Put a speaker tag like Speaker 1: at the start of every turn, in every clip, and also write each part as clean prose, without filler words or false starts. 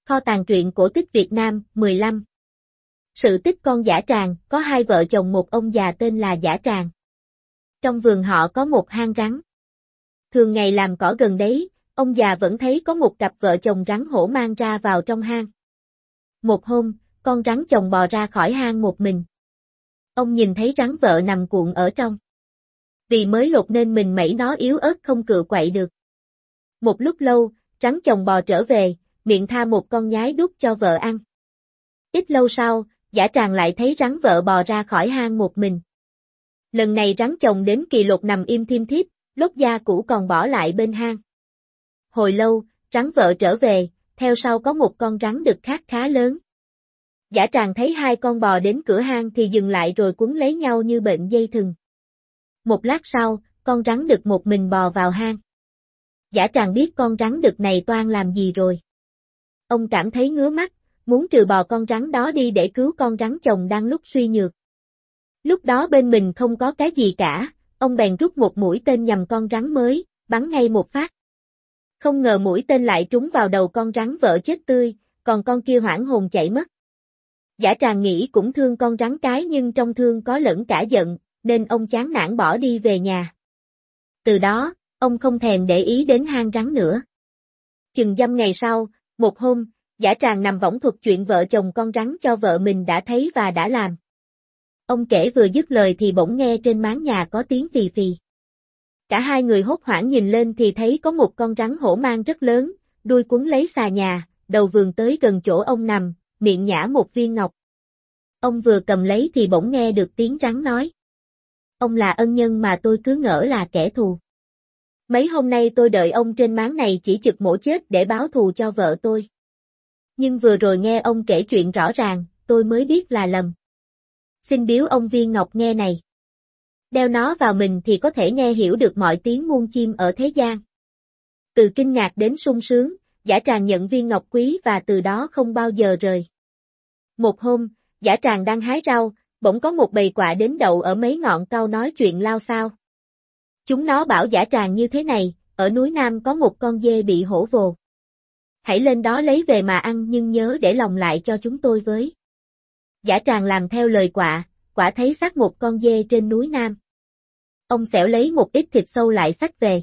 Speaker 1: Kho tàng truyện cổ tích Việt Nam, 15. Sự tích con Dã Tràng, có hai vợ chồng một ông già tên là Dã Tràng. Trong vườn họ có một hang rắn. Thường ngày làm cỏ gần đấy, ông già vẫn thấy có một cặp vợ chồng rắn hổ mang ra vào trong hang. Một hôm, con rắn chồng bò ra khỏi hang một mình. Ông nhìn thấy rắn vợ nằm cuộn ở trong. Vì mới lột nên mình mẩy nó yếu ớt không cựa quậy được. Một lúc lâu, rắn chồng bò trở về, miệng tha một con nhái đút cho vợ ăn. Ít lâu sau, Dã Tràng lại thấy rắn vợ bò ra khỏi hang một mình. Lần này rắn chồng đến kỳ lột nằm im thiêm thiếp, lốt da cũ còn bỏ lại bên hang. Hồi lâu, rắn vợ trở về, theo sau có một con rắn đực khác khá lớn. Dã Tràng thấy hai con bò đến cửa hang thì dừng lại rồi quấn lấy nhau như bệnh dây thừng. Một lát sau, con rắn đực một mình bò vào hang. Dã Tràng biết con rắn đực này toan làm gì rồi. Ông cảm thấy ngứa mắt, muốn trừ bỏ con rắn đó đi để cứu con rắn chồng đang lúc suy nhược. Lúc đó bên mình không có cái gì cả, ông bèn rút một mũi tên nhằm con rắn mới, bắn ngay một phát. Không ngờ mũi tên lại trúng vào đầu con rắn vợ chết tươi, còn con kia hoảng hồn chạy mất. Dã Tràng nghĩ cũng thương con rắn cái nhưng trong thương có lẫn cả giận, nên ông chán nản bỏ đi về nhà. Từ đó, ông không thèm để ý đến hang rắn nữa. Chừng dăm ngày sau, một hôm, Dã Tràng nằm võng thuật chuyện vợ chồng con rắn cho vợ mình đã thấy và đã làm. Ông kể vừa dứt lời thì bỗng nghe trên máng nhà có tiếng phì phì. Cả hai người hốt hoảng nhìn lên thì thấy có một con rắn hổ mang rất lớn, đuôi quấn lấy xà nhà, đầu vườn tới gần chỗ ông nằm, miệng nhả một viên ngọc. Ông vừa cầm lấy thì bỗng nghe được tiếng rắn nói. Ông là ân nhân mà tôi cứ ngỡ là kẻ thù. Mấy hôm nay tôi đợi ông trên máng này chỉ chực mổ chết để báo thù cho vợ tôi. Nhưng vừa rồi nghe ông kể chuyện rõ ràng, tôi mới biết là lầm. Xin biếu ông viên ngọc nghe này. Đeo nó vào mình thì có thể nghe hiểu được mọi tiếng muôn chim ở thế gian. Từ kinh ngạc đến sung sướng, Dã Tràng nhận viên ngọc quý và từ đó không bao giờ rời. Một hôm, Dã Tràng đang hái rau, bỗng có một bầy quạ đến đậu ở mấy ngọn cau nói chuyện lao xao. Chúng nó bảo Dã Tràng như thế này, ở núi Nam có một con dê bị hổ vồ. Hãy lên đó lấy về mà ăn nhưng nhớ để lòng lại cho chúng tôi với. Dã Tràng làm theo lời quạ, quả thấy xác một con dê trên núi Nam. Ông xẻo lấy một ít thịt sâu lại xách về.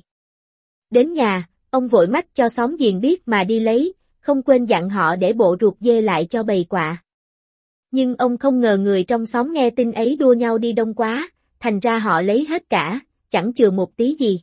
Speaker 1: Đến nhà, ông vội mách cho xóm giềng biết mà đi lấy, không quên dặn họ để bộ ruột dê lại cho bầy quạ. Nhưng ông không ngờ người trong xóm nghe tin ấy đua nhau đi đông quá, thành ra họ lấy hết cả, chẳng chừa một tí gì.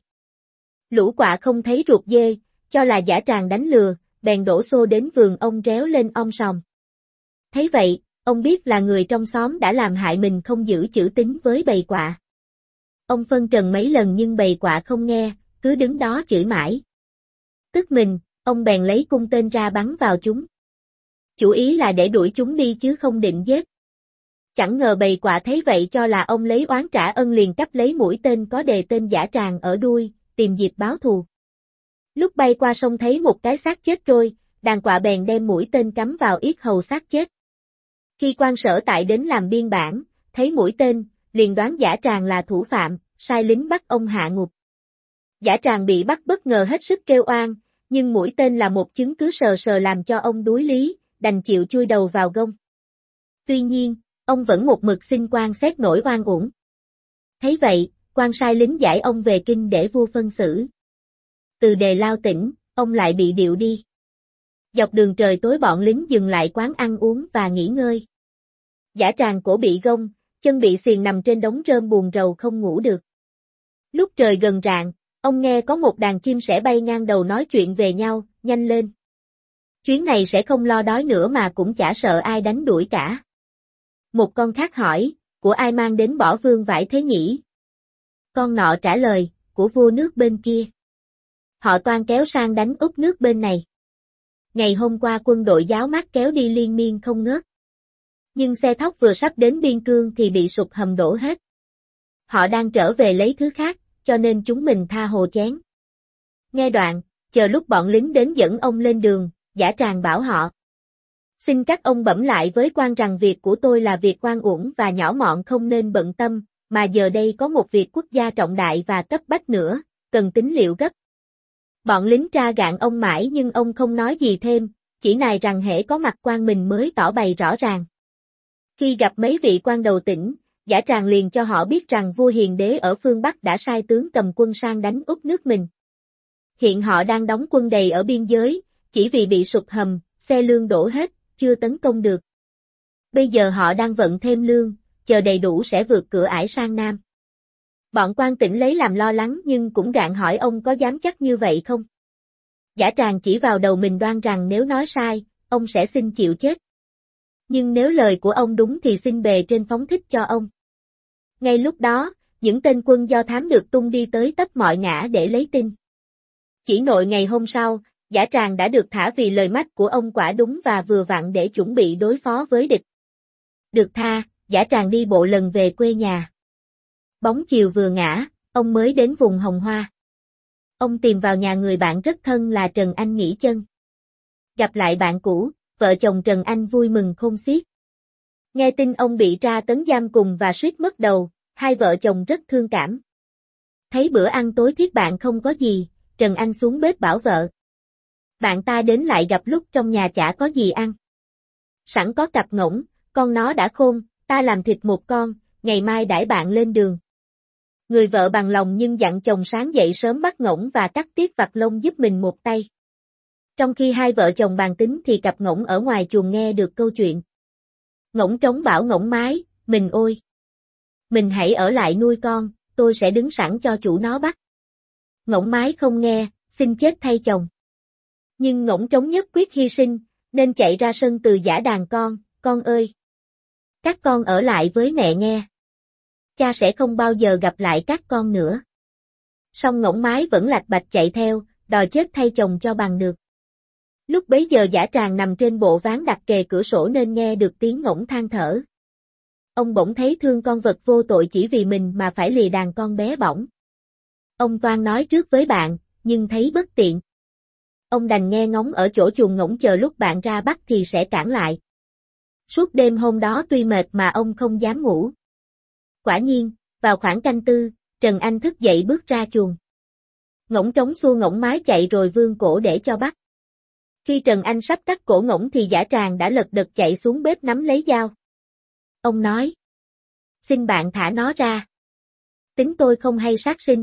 Speaker 1: Lũ quạ không thấy ruột dê, cho là Dã Tràng đánh lừa, bèn đổ xô đến vườn ông réo lên om sòm. Thấy vậy, ông biết là người trong xóm đã làm hại mình không giữ chữ tín với bầy quạ. Ông phân trần mấy lần nhưng bầy quạ không nghe, cứ đứng đó chửi mãi. Tức mình, ông bèn lấy cung tên ra bắn vào chúng. Chủ ý là để đuổi chúng đi chứ không định giết. Chẳng ngờ bầy quạ thấy vậy cho là ông lấy oán trả ân liền cắp lấy mũi tên có đề tên Dã Tràng ở đuôi, tìm dịp báo thù. Lúc bay qua sông thấy một cái xác chết trôi, đàn quạ bèn đem mũi tên cắm vào yết hầu xác chết. Khi quan sở tại đến làm biên bản, thấy mũi tên, liền đoán Dã Tràng là thủ phạm, sai lính bắt ông hạ ngục. Dã Tràng bị bắt bất ngờ hết sức kêu oan, nhưng mũi tên là một chứng cứ sờ sờ làm cho ông đuối lý, đành chịu chui đầu vào gông. Tuy nhiên, ông vẫn một mực xin quan xét nổi oan uổng. Thấy vậy, quan sai lính giải ông về kinh để vua phân xử. Từ Đề Lao tỉnh, ông lại bị điệu đi. Dọc đường trời tối bọn lính dừng lại quán ăn uống và nghỉ ngơi. Dã Tràng cổ bị gông, chân bị xiềng nằm trên đống rơm buồn rầu không ngủ được. Lúc trời gần rạng, ông nghe có một đàn chim sẻ bay ngang đầu nói chuyện về nhau, nhanh lên. Chuyến này sẽ không lo đói nữa mà cũng chả sợ ai đánh đuổi cả. Một con khác hỏi, của ai mang đến bỏ vương vải thế nhỉ? Con nọ trả lời, của vua nước bên kia. Họ toan kéo sang đánh úp nước bên này. Ngày hôm qua quân đội giáo mát kéo đi liên miên không ngớt. Nhưng xe thóc vừa sắp đến biên cương thì bị sụp hầm đổ hết. Họ đang trở về lấy thứ khác, cho nên chúng mình tha hồ chén. Nghe đoạn, chờ lúc bọn lính đến dẫn ông lên đường, Dã Tràng bảo họ. Xin các ông bẩm lại với quan rằng việc của tôi là việc oan uổng và nhỏ mọn không nên bận tâm, mà giờ đây có một việc quốc gia trọng đại và cấp bách nữa, cần tín liệu gấp. Bọn lính tra gạn ông mãi nhưng ông không nói gì thêm, chỉ nài rằng hễ có mặt quan mình mới tỏ bày rõ ràng. Khi gặp mấy vị quan đầu tỉnh, Giả Tràng liền cho họ biết rằng vua Hiền Đế ở phương Bắc đã sai tướng cầm quân sang đánh úp nước mình. Hiện họ đang đóng quân đầy ở biên giới, chỉ vì bị sụt hầm, xe lương đổ hết, chưa tấn công được. Bây giờ họ đang vận thêm lương, chờ đầy đủ sẽ vượt cửa ải sang Nam. Bọn quan tỉnh lấy làm lo lắng nhưng cũng gạn hỏi ông có dám chắc như vậy không? Giả Tràng chỉ vào đầu mình đoan rằng nếu nói sai, ông sẽ xin chịu chết. Nhưng nếu lời của ông đúng thì xin bề trên phóng thích cho ông. Ngay lúc đó, những tên quân do thám được tung đi tới tất mọi ngã để lấy tin. Chỉ nội ngày hôm sau, Giả Tràng đã được thả vì lời mách của ông quả đúng và vừa vặn để chuẩn bị đối phó với địch. Được tha, Giả Tràng đi bộ lần về quê nhà. Bóng chiều vừa ngã, ông mới đến vùng Hồng Hoa. Ông tìm vào nhà người bạn rất thân là Trần Anh nghỉ chân. Gặp lại bạn cũ, vợ chồng Trần Anh vui mừng khôn xiết. Nghe tin ông bị tra tấn giam cùng và suýt mất đầu, hai vợ chồng rất thương cảm. Thấy bữa ăn tối thiết bạn không có gì, Trần Anh xuống bếp bảo vợ. Bạn ta đến lại gặp lúc trong nhà chả có gì ăn. Sẵn có cặp ngỗng, con nó đã khôn, ta làm thịt một con, ngày mai đãi bạn lên đường. Người vợ bằng lòng nhưng dặn chồng sáng dậy sớm bắt ngỗng và cắt tiết vặt lông giúp mình một tay. Trong khi hai vợ chồng bàn tính thì cặp ngỗng ở ngoài chuồng nghe được câu chuyện. Ngỗng trống bảo ngỗng mái, mình ôi! Mình hãy ở lại nuôi con, tôi sẽ đứng sẵn cho chủ nó bắt. Ngỗng mái không nghe, xin chết thay chồng. Nhưng ngỗng trống nhất quyết hy sinh, nên chạy ra sân từ giã đàn con ơi! Các con ở lại với mẹ nghe. Cha sẽ không bao giờ gặp lại các con nữa. Song ngỗng mái vẫn lạch bạch chạy theo, đòi chết thay chồng cho bằng được. Lúc bấy giờ Giả Tràng nằm trên bộ ván đặt kề cửa sổ nên nghe được tiếng ngỗng than thở. Ông bỗng thấy thương con vật vô tội chỉ vì mình mà phải lìa đàn con bé bỏng. Ông toan nói trước với bạn, nhưng thấy bất tiện. Ông đành nghe ngóng ở chỗ chuồng ngỗng chờ lúc bạn ra bắt thì sẽ cản lại. Suốt đêm hôm đó tuy mệt mà ông không dám ngủ. Quả nhiên, vào khoảng canh tư, Trần Anh thức dậy bước ra chuồng. Ngỗng trống xua ngỗng mái chạy rồi vươn cổ để cho bắt. Khi Trần Anh sắp cắt cổ ngỗng thì Giả Tràng đã lật đật chạy xuống bếp nắm lấy dao. Ông nói, xin bạn thả nó ra. Tính tôi không hay sát sinh.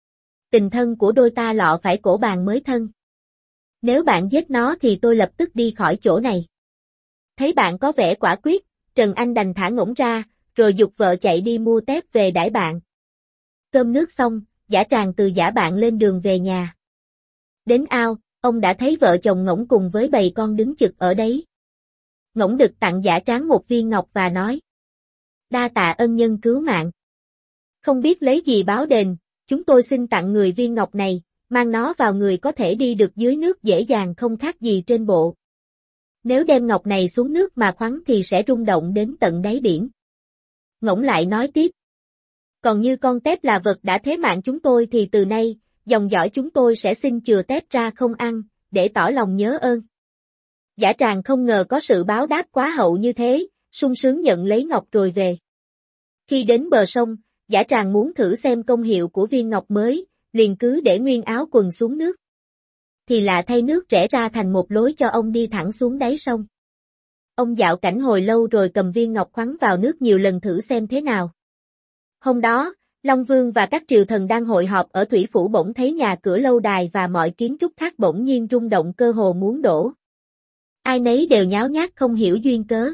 Speaker 1: Tình thân của đôi ta lọ phải cổ bàn mới thân. Nếu bạn giết nó thì tôi lập tức đi khỏi chỗ này. Thấy bạn có vẻ quả quyết, Trần Anh đành thả ngỗng ra, rồi giục vợ chạy đi mua tép về đãi bạn. Cơm nước xong, Giả Tràng từ giả bạn lên đường về nhà. Đến ao, ông đã thấy vợ chồng ngỗng cùng với bầy con đứng chực ở đấy. Ngỗng đực tặng Giả Tráng một viên ngọc và nói. Đa tạ ân nhân cứu mạng. Không biết lấy gì báo đền, chúng tôi xin tặng người viên ngọc này, mang nó vào người có thể đi được dưới nước dễ dàng không khác gì trên bộ. Nếu đem ngọc này xuống nước mà khoắn thì sẽ rung động đến tận đáy biển. Ngỗng lại nói tiếp. Còn như con tép là vật đã thế mạng chúng tôi thì từ nay, dòng dõi chúng tôi sẽ xin chừa tép ra không ăn, để tỏ lòng nhớ ơn. Giả Tràng không ngờ có sự báo đáp quá hậu như thế, sung sướng nhận lấy ngọc rồi về. Khi đến bờ sông, Giả Tràng muốn thử xem công hiệu của viên ngọc mới, liền cứ để nguyên áo quần xuống nước. Thì lạ thay nước rẽ ra thành một lối cho ông đi thẳng xuống đáy sông. Ông dạo cảnh hồi lâu rồi cầm viên ngọc khoắn vào nước nhiều lần thử xem thế nào. Hôm đó, Long Vương và các triều thần đang hội họp ở Thủy Phủ bỗng thấy nhà cửa lâu đài và mọi kiến trúc khác bỗng nhiên rung động cơ hồ muốn đổ. Ai nấy đều nháo nhác không hiểu duyên cớ.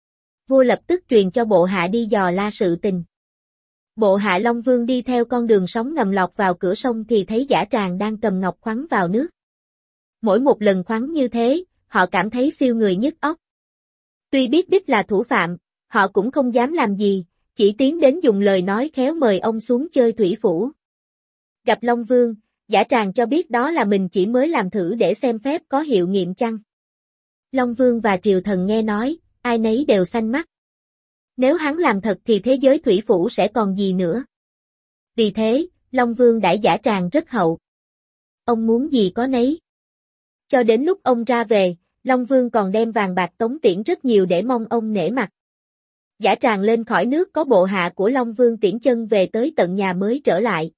Speaker 1: Vua lập tức truyền cho bộ hạ đi dò la sự tình. Bộ hạ Long Vương đi theo con đường sóng ngầm lọt vào cửa sông thì thấy Giả Tràng đang cầm ngọc khoắn vào nước. Mỗi một lần khoắn như thế, họ cảm thấy siêu người nhức óc. Tuy biết đích là thủ phạm, họ cũng không dám làm gì, chỉ tiến đến dùng lời nói khéo mời ông xuống chơi Thủy Phủ. Gặp Long Vương, Giả Tràng cho biết đó là mình chỉ mới làm thử để xem phép có hiệu nghiệm chăng. Long Vương và triều thần nghe nói, ai nấy đều xanh mắt. Nếu hắn làm thật thì thế giới Thủy Phủ sẽ còn gì nữa. Vì thế, Long Vương đãi Giả Tràng rất hậu. Ông muốn gì có nấy. Cho đến lúc ông ra về, Long Vương còn đem vàng bạc tống tiễn rất nhiều để mong ông nể mặt. Giả Tràng lên khỏi nước có bộ hạ của Long Vương tiễn chân về tới tận nhà mới trở lại.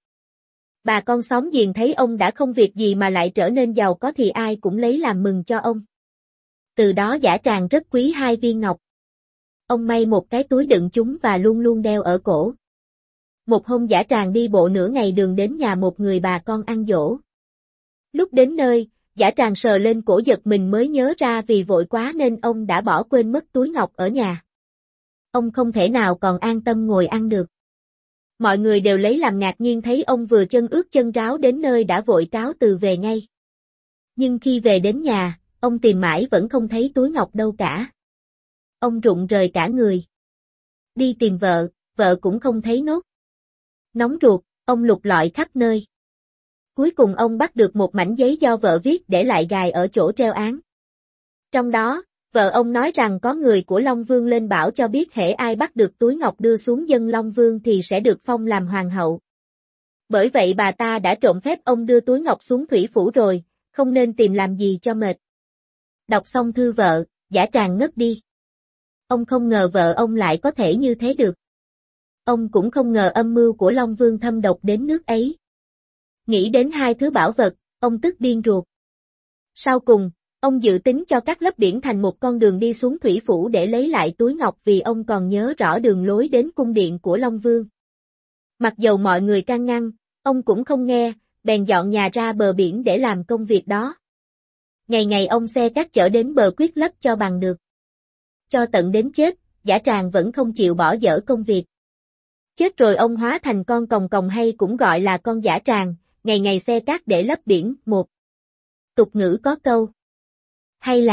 Speaker 1: Bà con xóm giềng thấy ông đã không việc gì mà lại trở nên giàu có thì ai cũng lấy làm mừng cho ông. Từ đó Giả Tràng rất quý hai viên ngọc. Ông may một cái túi đựng chúng và luôn luôn đeo ở cổ. Một hôm Giả Tràng đi bộ nửa ngày đường đến nhà một người bà con ăn giỗ. Lúc đến nơi, Giả Tràng sờ lên cổ giật mình mới nhớ ra vì vội quá nên ông đã bỏ quên mất túi ngọc ở nhà. Ông không thể nào còn an tâm ngồi ăn được. Mọi người đều lấy làm ngạc nhiên thấy ông vừa chân ướt chân ráo đến nơi đã vội cáo từ về ngay. Nhưng khi về đến nhà, ông tìm mãi vẫn không thấy túi ngọc đâu cả. Ông rụng rời cả người. Đi tìm vợ, vợ cũng không thấy nốt. Nóng ruột, ông lục lọi khắp nơi. Cuối cùng ông bắt được một mảnh giấy do vợ viết để lại gài ở chỗ treo án. Trong đó, vợ ông nói rằng có người của Long Vương lên bảo cho biết hễ ai bắt được túi ngọc đưa xuống dân Long Vương thì sẽ được phong làm hoàng hậu. Bởi vậy bà ta đã trộm phép ông đưa túi ngọc xuống thủy phủ rồi, không nên tìm làm gì cho mệt. Đọc xong thư vợ, Giả Tràng ngất đi. Ông không ngờ vợ ông lại có thể như thế được. Ông cũng không ngờ âm mưu của Long Vương thâm độc đến nước ấy. Nghĩ đến hai thứ bảo vật, ông tức điên ruột. Sau cùng, ông dự tính cho cắt lấp biển thành một con đường đi xuống thủy phủ để lấy lại túi ngọc vì ông còn nhớ rõ đường lối đến cung điện của Long Vương. Mặc dầu mọi người can ngăn, ông cũng không nghe, bèn dọn nhà ra bờ biển để làm công việc đó. Ngày ngày ông xe cát chở đến bờ quyết lấp cho bằng được. Cho tận đến chết, Giả Tràng vẫn không chịu bỏ dở công việc. Chết rồi ông hóa thành con còng còng hay cũng gọi là con Giả Tràng, ngày ngày xe cát để lấp biển. Một tục ngữ có câu. Hay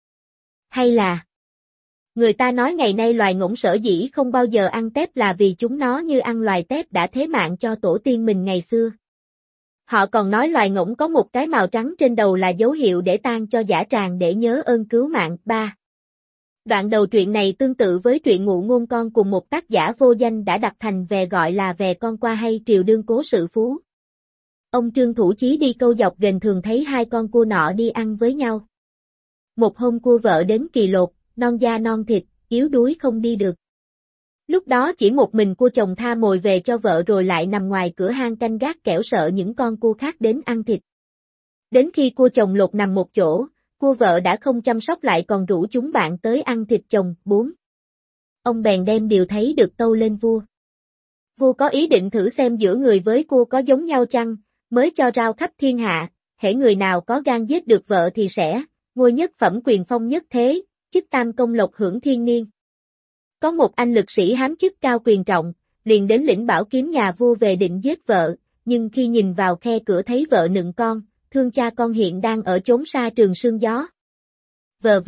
Speaker 1: là. Người ta nói ngày nay loài ngỗng sở dĩ không bao giờ ăn tép là vì chúng nó như ăn loài tép đã thế mạng cho tổ tiên mình ngày xưa. Họ còn nói loài ngỗng có một cái màu trắng trên đầu là dấu hiệu để tang cho Giả Tràng để nhớ ơn cứu mạng. 3. Đoạn đầu truyện này tương tự với truyện Ngụ Ngôn Con cùng một tác giả vô danh đã đặt thành về gọi là Về Con Qua hay Triều Đương Cố Sự Phú. Ông Trương Thủ Chí đi câu dọc ghềnh thường thấy hai con cua nọ đi ăn với nhau. Một hôm cua vợ đến kỳ lột, non da non thịt, yếu đuối không đi được. Lúc đó chỉ một mình cua chồng tha mồi về cho vợ rồi lại nằm ngoài cửa hang canh gác kẻo sợ những con cua khác đến ăn thịt. Đến khi cua chồng lột nằm một chỗ, cua vợ đã không chăm sóc lại còn rủ chúng bạn tới ăn thịt chồng. 4. Ông bèn đem điều thấy được tâu lên vua. Vua có ý định thử xem giữa người với cua có giống nhau chăng, mới cho rao khắp thiên hạ, hễ người nào có gan giết được vợ thì sẽ ngôi nhất phẩm quyền phong nhất thế, chức tam công lộc hưởng thiên niên. Có một anh lực sĩ hám chức cao quyền trọng, liền đến lĩnh bảo kiếm nhà vua về định giết vợ, nhưng khi nhìn vào khe cửa thấy vợ nựng con, thương cha con hiện đang ở chốn xa trường sương gió. Vờ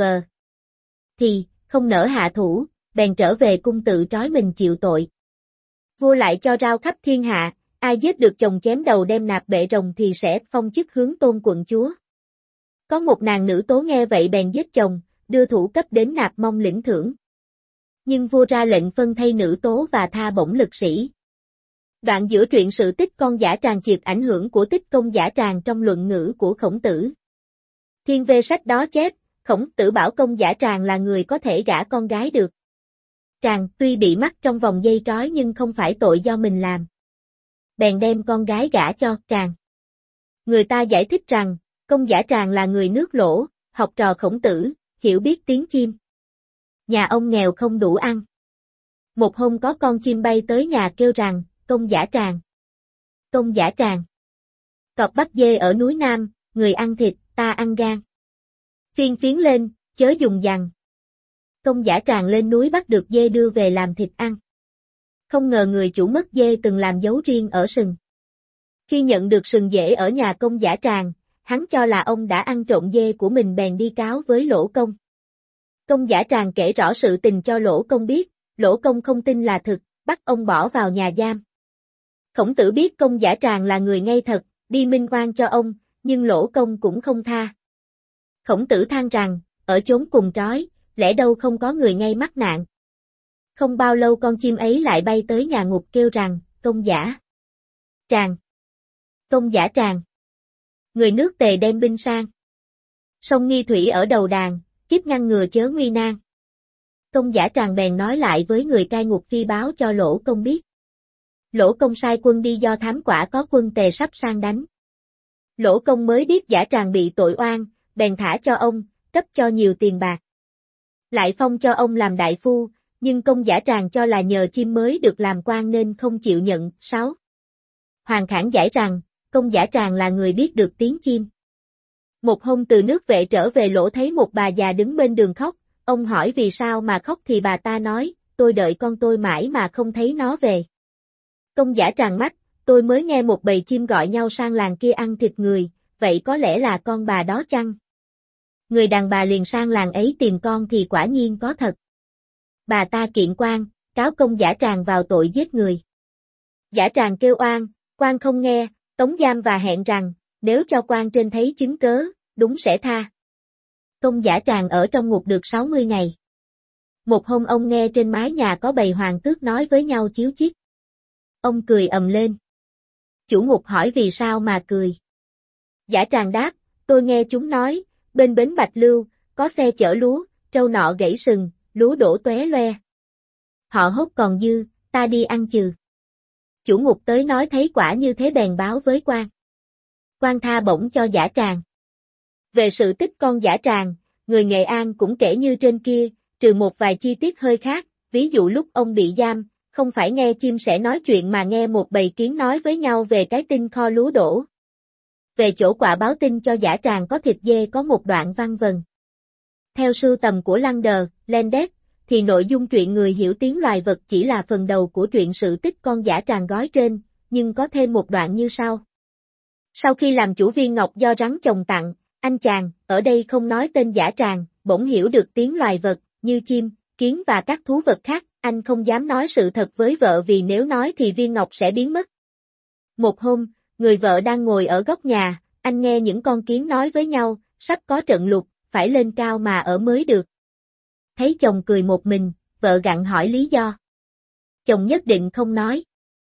Speaker 1: thì, không nỡ hạ thủ, bèn trở về cung tự trói mình chịu tội. Vua lại cho rao khắp thiên hạ, ai giết được chồng chém đầu đem nạp bệ rồng thì sẽ phong chức hướng tôn quận chúa. Có một nàng nữ tố nghe vậy bèn giết chồng, đưa thủ cấp đến nạp mong lĩnh thưởng. Nhưng vua ra lệnh phân thay nữ tố và tha bổng lực sĩ. Đoạn giữa truyện sự tích con Giả Tràng chịu ảnh hưởng của tích công Giả Tràng trong luận ngữ của Khổng Tử. Thiên Vê sách đó chép, Khổng Tử bảo công Giả Tràng là người có thể gả con gái được. Tràng tuy bị mắc trong vòng dây trói nhưng không phải tội do mình làm. Bèn đem con gái gả cho Tràng. Người ta giải thích rằng, công Giả Tràng là người nước Lỗ, học trò Khổng Tử, hiểu biết tiếng chim. Nhà ông nghèo không đủ ăn. Một hôm có con chim bay tới nhà kêu rằng, công Giả Tràng. Công Giả Tràng. Cọp bắt dê ở núi Nam, người ăn thịt, ta ăn gan. Phiên phiến lên, chớ dùng dằn. Công Giả Tràng lên núi bắt được dê đưa về làm thịt ăn. Không ngờ người chủ mất dê từng làm dấu riêng ở sừng. Khi nhận được sừng dễ ở nhà công Giả Tràng, hắn cho là ông đã ăn trộm dê của mình bèn đi cáo với Lỗ Công. Công Giả Tràng kể rõ sự tình cho Lỗ Công biết, Lỗ Công không tin là thực, bắt ông bỏ vào nhà giam. Khổng Tử biết công Giả Tràng là người ngay thật, đi minh oan cho ông, nhưng Lỗ Công cũng không tha. Khổng Tử than rằng, ở chốn cùng trói, lẽ đâu không có người ngay mắc nạn. Không bao lâu con chim ấy lại bay tới nhà ngục kêu rằng, công Giả Tràng. Công Giả Tràng. Người nước Tề đem binh sang. Sông Nghi Thủy ở đầu đàn, kiếp ngăn ngừa chớ nguy nan. Công Giả Tràng bèn nói lại với người cai ngục phi báo cho Lỗ Công biết. Lỗ Công sai quân đi do thám quả có quân Tề sắp sang đánh. Lỗ Công mới biết Giả Tràng bị tội oan, bèn thả cho ông, cấp cho nhiều tiền bạc. Lại phong cho ông làm đại phu, nhưng công giả Tràng cho là nhờ chim mới được làm quan nên không chịu nhận. 6. Hoàng Khảng giải rằng, công giả Tràng là người biết được tiếng chim. Một hôm từ nước Vệ trở về Lỗ thấy một bà già đứng bên đường khóc, ông hỏi vì sao mà khóc thì bà ta nói, tôi đợi con tôi mãi mà không thấy nó về. Công giả Tràng mách, tôi mới nghe một bầy chim gọi nhau sang làng kia ăn thịt người, vậy có lẽ là con bà đó chăng? Người đàn bà liền sang làng ấy tìm con thì quả nhiên có thật. Bà ta kiện quan, cáo công giả Tràng vào tội giết người. Giả Tràng kêu oan, quan không nghe, tống giam và hẹn rằng, nếu cho quan trên thấy chứng cớ, đúng sẽ tha. Công giả Tràng ở trong ngục được 60 ngày. Một hôm ông nghe trên mái nhà có bầy hoàng tước nói với nhau chíu chít. Ông cười ầm lên. Chủ ngục hỏi vì sao mà cười. Giả Tràng đáp, tôi nghe chúng nói, bên bến Bạch Lưu, có xe chở lúa, trâu nọ gãy sừng, lúa đổ tóe loe. Họ hốt còn dư, ta đi ăn chừ. Chủ ngục tới nói thấy quả như thế bèn báo với quan. Quan tha bổng cho Giả Tràng. Về sự tích con Giả Tràng, người Nghệ An cũng kể như trên kia, trừ một vài chi tiết hơi khác, ví dụ lúc ông bị giam, không phải nghe chim sẻ nói chuyện mà nghe một bầy kiến nói với nhau về cái tin kho lúa đổ. Về chỗ quạ báo tin cho Giả Tràng có thịt dê có một đoạn văn vần. Theo sưu tầm của Lander, Landes, thì nội dung truyện người hiểu tiếng loài vật chỉ là phần đầu của truyện sự tích con Giả Tràng gói trên, nhưng có thêm một đoạn như sau. Sau khi làm chủ viên ngọc do rắn chồng tặng, anh chàng, ở đây không nói tên Giả Tràng, bỗng hiểu được tiếng loài vật, như chim, kiến và các thú vật khác, anh không dám nói sự thật với vợ vì nếu nói thì viên ngọc sẽ biến mất. Một hôm, người vợ đang ngồi ở góc nhà, anh nghe những con kiến nói với nhau, sắp có trận lụt, phải lên cao mà ở mới được. Thấy chồng cười một mình, vợ gặng hỏi lý do. Chồng nhất định không nói.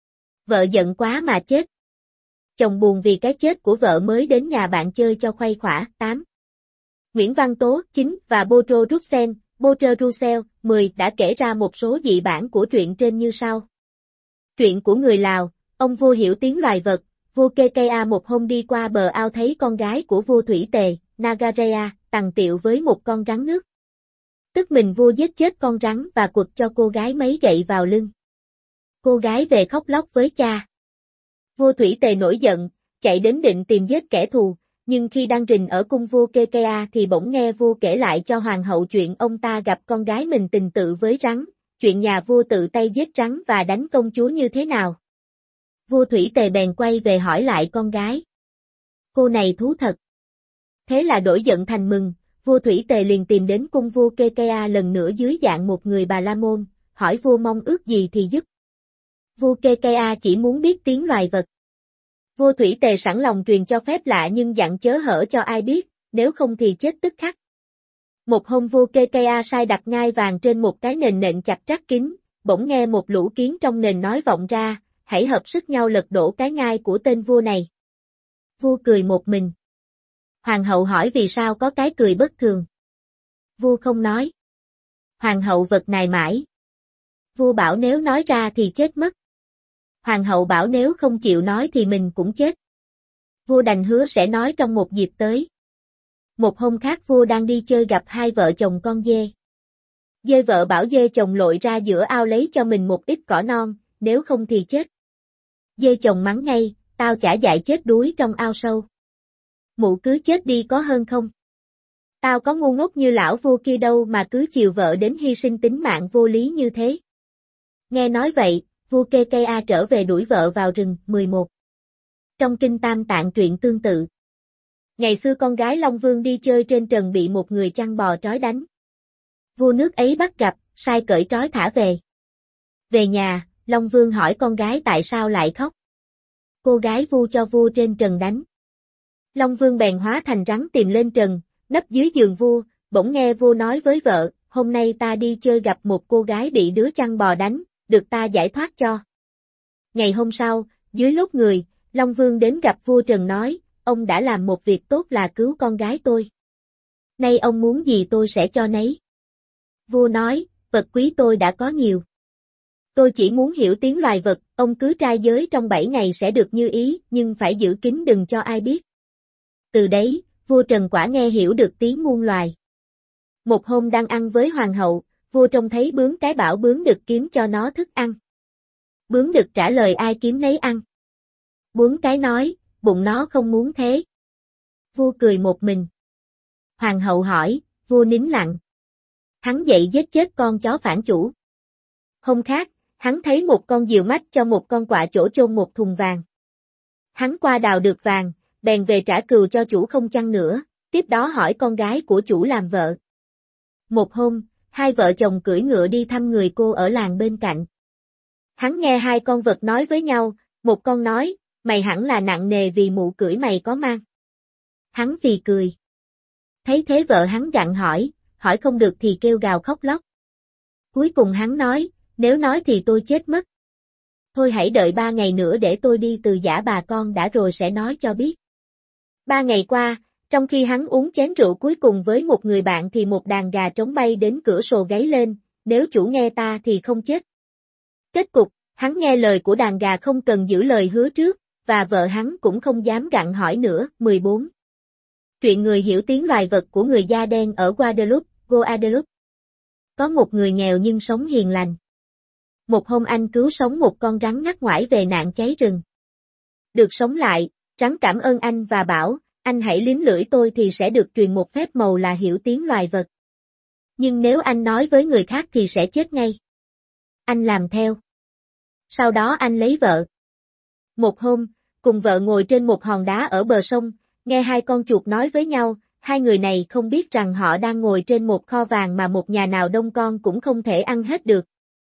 Speaker 1: Vợ giận quá mà chết. Chồng buồn vì cái chết của vợ mới đến nhà bạn chơi cho khuây khỏa. 8. Nguyễn Văn Tố, 9 và Boutro Roussel, 10 đã kể ra một số dị bản của truyện trên như sau. Truyện của người Lào, ông vua hiểu tiếng loài vật, vua Kekea một hôm đi qua bờ ao thấy con gái của vua Thủy Tề, Nagareya, tằng tiệu với một con rắn nước. Tức mình vua giết chết con rắn và quật cho cô gái mấy gậy vào lưng. Cô gái về khóc lóc với cha. Vua Thủy Tề nổi giận, chạy đến định tìm giết kẻ thù, nhưng khi đang rình ở cung vua Kekea thì bỗng nghe vua kể lại cho hoàng hậu chuyện ông ta gặp con gái mình tình tự với rắn, chuyện nhà vua tự tay giết rắn và đánh công chúa như thế nào. Vua Thủy Tề bèn quay về hỏi lại con gái. Cô này thú thật. Thế là đổi giận thành mừng, vua Thủy Tề liền tìm đến cung vua Kekea lần nữa dưới dạng một người Bà La Môn, hỏi vua mong ước gì thì giúp. Vua Kekea chỉ muốn biết tiếng loài vật. Vua Thủy Tề sẵn lòng truyền cho phép lạ nhưng dặn chớ hở cho ai biết, nếu không thì chết tức khắc. Một hôm vua Kekea sai đặt ngai vàng trên một cái nền nện chặt rắc kín, bỗng nghe một lũ kiến trong nền nói vọng ra, hãy hợp sức nhau lật đổ cái ngai của tên vua này. Vua cười một mình. Hoàng hậu hỏi vì sao có cái cười bất thường. Vua không nói. Hoàng hậu vật nài mãi. Vua bảo nếu nói ra thì chết mất. Hoàng hậu bảo nếu không chịu nói thì mình cũng chết. Vua đành hứa sẽ nói trong một dịp tới. Một hôm khác vua đang đi chơi gặp hai vợ chồng con dê. Dê vợ bảo dê chồng lội ra giữa ao lấy cho mình một ít cỏ non, nếu không thì chết. Dê chồng mắng ngay, tao chả dại chết đuối trong ao sâu. Mụ cứ chết đi có hơn không? Tao có ngu ngốc như lão vua kia đâu mà cứ chiều vợ đến hy sinh tính mạng vô lý như thế. Nghe nói vậy, vua Kekea trở về đuổi vợ vào rừng. 11. Trong kinh Tam Tạng truyện tương tự. Ngày xưa con gái Long Vương đi chơi trên trần bị một người chăn bò trói đánh. Vua nước ấy bắt gặp, sai cởi trói thả về. Về nhà, Long Vương hỏi con gái tại sao lại khóc. Cô gái vu cho vua trên trần đánh. Long Vương bèn hóa thành rắn tìm lên trần, nấp dưới giường vua, bỗng nghe vua nói với vợ, hôm nay ta đi chơi gặp một cô gái bị đứa chăn bò đánh, được ta giải thoát cho. Ngày hôm sau, dưới lốt người, Long Vương đến gặp vua Trần nói, ông đã làm một việc tốt là cứu con gái tôi. Nay ông muốn gì tôi sẽ cho nấy. Vua nói, vật quý tôi đã có nhiều. Tôi chỉ muốn hiểu tiếng loài vật, ông cứ trai giới trong 7 ngày sẽ được như ý, nhưng phải giữ kín đừng cho ai biết. Từ đấy, vua Trần quả nghe hiểu được tiếng muôn loài. Một hôm đang ăn với hoàng hậu, vua trông thấy bướm cái bảo bướm đực kiếm cho nó thức ăn. Bướm đực trả lời ai kiếm nấy ăn. Bướm cái nói, bụng nó không muốn thế. Vua cười một mình. Hoàng hậu hỏi, vua nín lặng. Hắn dậy giết chết con chó phản chủ. Hôm khác, hắn thấy một con diều mách cho một con quạ chỗ chôn một thùng vàng. Hắn qua đào được vàng, bèn về trả cừu cho chủ không chăng nữa, tiếp đó hỏi con gái của chủ làm vợ. Một hôm, hai vợ chồng cưỡi ngựa đi thăm người cô ở làng bên cạnh. Hắn nghe hai con vật nói với nhau, một con nói, mày hẳn là nặng nề vì mụ cưỡi mày có mang. Hắn phì cười. Thấy thế vợ hắn gặng hỏi không được thì kêu gào khóc lóc. Cuối cùng hắn nói, nếu nói thì tôi chết mất. Thôi hãy đợi 3 ngày nữa để tôi đi từ giã bà con đã rồi sẽ nói cho biết. 3 ngày qua, trong khi hắn uống chén rượu cuối cùng với một người bạn thì một đàn gà trống bay đến cửa sổ gáy lên, nếu chủ nghe ta thì không chết. Kết cục, hắn nghe lời của đàn gà không cần giữ lời hứa trước, và vợ hắn cũng không dám gặng hỏi nữa. 14. Truyện người hiểu tiếng loài vật của người da đen ở Guadeloupe. Có một người nghèo nhưng sống hiền lành. Một hôm anh cứu sống một con rắn ngắt ngoải về nạn cháy rừng. Được sống lại, rắn cảm ơn anh và bảo, anh hãy liếm lưỡi tôi thì sẽ được truyền một phép màu là hiểu tiếng loài vật. Nhưng nếu anh nói với người khác thì sẽ chết ngay. Anh làm theo. Sau đó anh lấy vợ. Một hôm, cùng vợ ngồi trên một hòn đá ở bờ sông, nghe hai con chuột nói với nhau, hai người này không biết rằng họ đang ngồi trên một kho vàng mà một nhà nào đông con cũng không thể ăn hết được.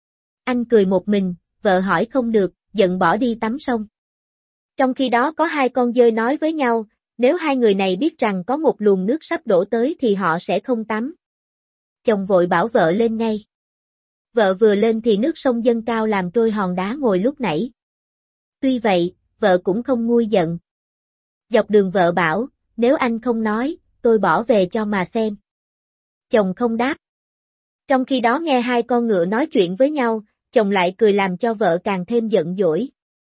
Speaker 1: Anh cười một mình, vợ hỏi không được, giận bỏ đi tắm sông. Trong khi đó có hai con dơi nói với nhau, nếu hai người này biết rằng có một luồng nước sắp đổ tới thì họ sẽ không tắm. Chồng vội bảo vợ lên ngay. Vợ vừa lên thì nước sông dâng cao làm trôi hòn đá ngồi lúc nãy. Tuy vậy, vợ cũng không nguôi giận. Dọc đường vợ bảo, nếu anh không nói, tôi bỏ về cho mà xem. Chồng không đáp. Trong khi đó nghe hai con ngựa nói chuyện với nhau, chồng lại cười làm cho vợ càng thêm giận dỗi.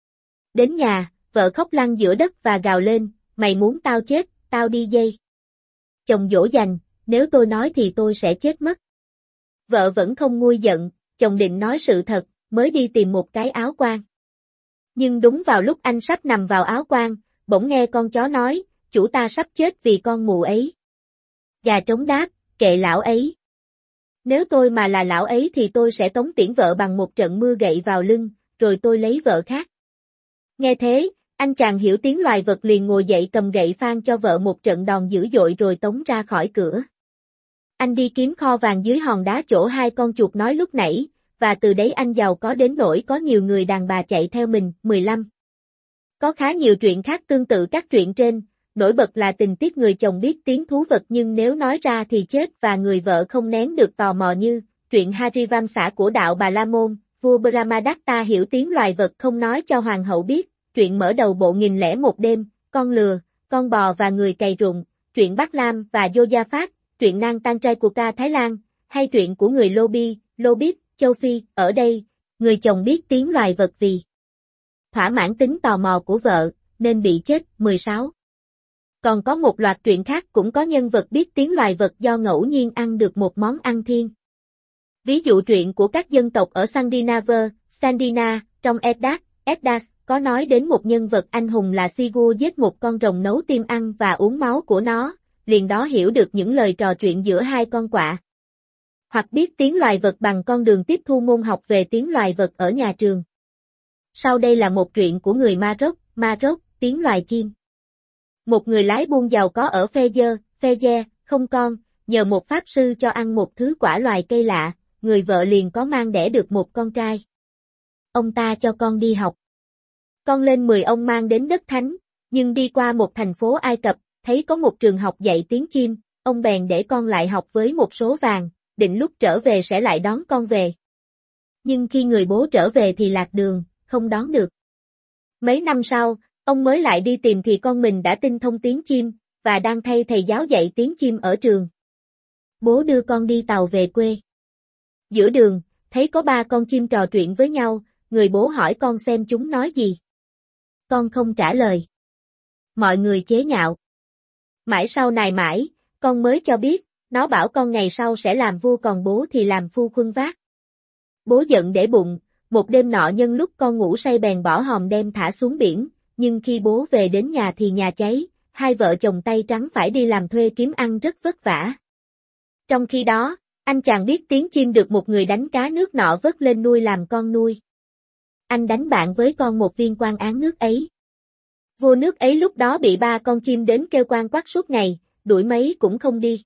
Speaker 1: Đến nhà, vợ khóc lăn giữa đất và gào lên, mày muốn tao chết, tao đi dây. Chồng dỗ dành, nếu tôi nói thì tôi sẽ chết mất. Vợ vẫn không nguôi giận, chồng định nói sự thật, mới đi tìm một cái áo quan. Nhưng đúng vào lúc anh sắp nằm vào áo quan, bỗng nghe con chó nói, chủ ta sắp chết vì con mù ấy. Gà trống đáp, kệ lão ấy. Nếu tôi mà là lão ấy thì tôi sẽ tống tiễn vợ bằng một trận mưa gậy vào lưng, rồi tôi lấy vợ khác. Nghe thế, anh chàng hiểu tiếng loài vật liền ngồi dậy cầm gậy phang cho vợ một trận đòn dữ dội rồi tống ra khỏi cửa. Anh đi kiếm kho vàng dưới hòn đá chỗ hai con chuột nói lúc nãy, và từ đấy anh giàu có đến nỗi có nhiều người đàn bà chạy theo mình. 15. Có khá nhiều truyện khác tương tự các truyện trên, nổi bật là tình tiết người chồng biết tiếng thú vật nhưng nếu nói ra thì chết và người vợ không nén được tò mò như truyện Harivam xã của đạo Bà La Môn, vua Brahmadatta hiểu tiếng loài vật không nói cho hoàng hậu biết, truyện mở đầu bộ 1001 đêm, con lừa, con bò và người cày ruộng, truyện Bắc Lam và Jojaphat, truyện Nang Tan Trai của ca Thái Lan, hay truyện của người Lobit, châu Phi. Ở đây, người chồng biết tiếng loài vật vì thỏa mãn tính tò mò của vợ, nên bị chết. 16. Còn có một loạt truyện khác cũng có nhân vật biết tiếng loài vật do ngẫu nhiên ăn được một món ăn thiên. Ví dụ truyện của các dân tộc ở Scandina, trong Eddas, có nói đến một nhân vật anh hùng là Sigurd giết một con rồng nấu tim ăn và uống máu của nó, liền đó hiểu được những lời trò chuyện giữa hai con quạ. Hoặc biết tiếng loài vật bằng con đường tiếp thu môn học về tiếng loài vật ở nhà trường. Sau đây là một truyện của người Maroc, tiếng loài chim. Một người lái buôn giàu có ở Fez, không con, nhờ một pháp sư cho ăn một thứ quả loài cây lạ, người vợ liền có mang đẻ được một con trai. Ông ta cho con đi học. Con lên 10 ông mang đến đất thánh, nhưng đi qua một thành phố Ai Cập, thấy có một trường học dạy tiếng chim, ông bèn để con lại học với một số vàng, định lúc trở về sẽ lại đón con về. Nhưng khi người bố trở về thì lạc đường, không đón được. Mấy năm sau, ông mới lại đi tìm thì con mình đã tinh thông tiếng chim, và đang thay thầy giáo dạy tiếng chim ở trường. Bố đưa con đi tàu về quê. Giữa đường, thấy có 3 con chim trò chuyện với nhau, người bố hỏi con xem chúng nói gì. Con không trả lời. Mọi người chế nhạo. Mãi sau này con mới cho biết, nó bảo con ngày sau sẽ làm vua còn bố thì làm phu quân vác. Bố giận để bụng, một đêm nọ nhân lúc con ngủ say bèn bỏ hòm đem thả xuống biển, nhưng khi bố về đến nhà thì nhà cháy, hai vợ chồng tay trắng phải đi làm thuê kiếm ăn rất vất vả. Trong khi đó, anh chàng biết tiếng chim được một người đánh cá nước nọ vớt lên nuôi làm con nuôi. Anh đánh bạn với con một viên quan án nước ấy. Vua nước ấy lúc đó bị 3 con chim đến kêu quan quát suốt ngày, đuổi mấy cũng không đi.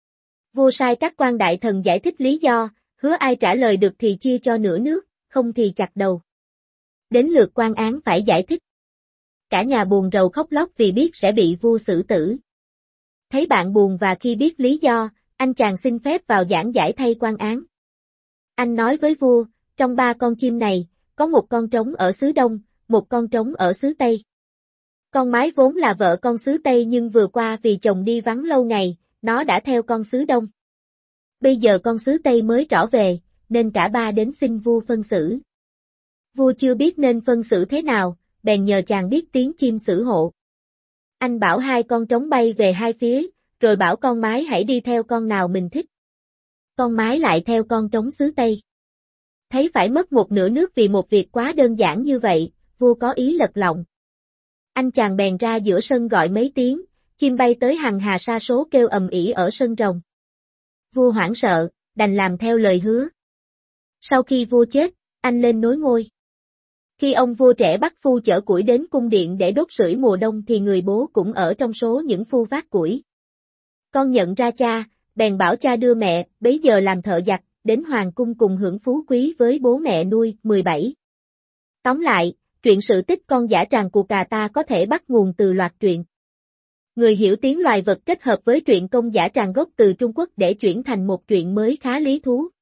Speaker 1: Vua sai các quan đại thần giải thích lý do, hứa ai trả lời được thì chia cho nửa nước, không thì chặt đầu. Đến lượt quan án phải giải thích. Cả nhà buồn rầu khóc lóc vì biết sẽ bị vua xử tử. Thấy bạn buồn và khi biết lý do, anh chàng xin phép vào giảng giải thay quan án. Anh nói với vua, trong 3 con chim này, có một con trống ở xứ Đông, một con trống ở xứ Tây. Con mái vốn là vợ con xứ Tây nhưng vừa qua vì chồng đi vắng lâu ngày, nó đã theo con xứ Đông. Bây giờ con xứ Tây mới trở về, nên cả 3 đến xin vua phân xử. Vua chưa biết nên phân xử thế nào, bèn nhờ chàng biết tiếng chim xử hộ. Anh bảo 2 con trống bay về hai phía, rồi bảo con mái hãy đi theo con nào mình thích. Con mái lại theo con trống xứ Tây. Thấy phải mất một nửa nước vì một việc quá đơn giản như vậy, vua có ý lật lọng. Anh chàng bèn ra giữa sân gọi mấy tiếng, chim bay tới hằng hà sa số kêu ầm ĩ ở sân rồng. Vua hoảng sợ, đành làm theo lời hứa. Sau khi vua chết, anh lên nối ngôi. Khi ông vua trẻ bắt phu chở củi đến cung điện để đốt sưởi mùa đông thì người bố cũng ở trong số những phu vác củi. Con nhận ra cha, bèn bảo cha đưa mẹ, bấy giờ làm thợ giặt, đến hoàng cung cùng hưởng phú quý với bố mẹ nuôi. 17. Tóm lại, truyện sự tích con dã tràng của cà ta có thể bắt nguồn từ loạt truyện Người hiểu tiếng loài vật kết hợp với truyện công dã tràng gốc từ Trung Quốc để chuyển thành một truyện mới khá lý thú.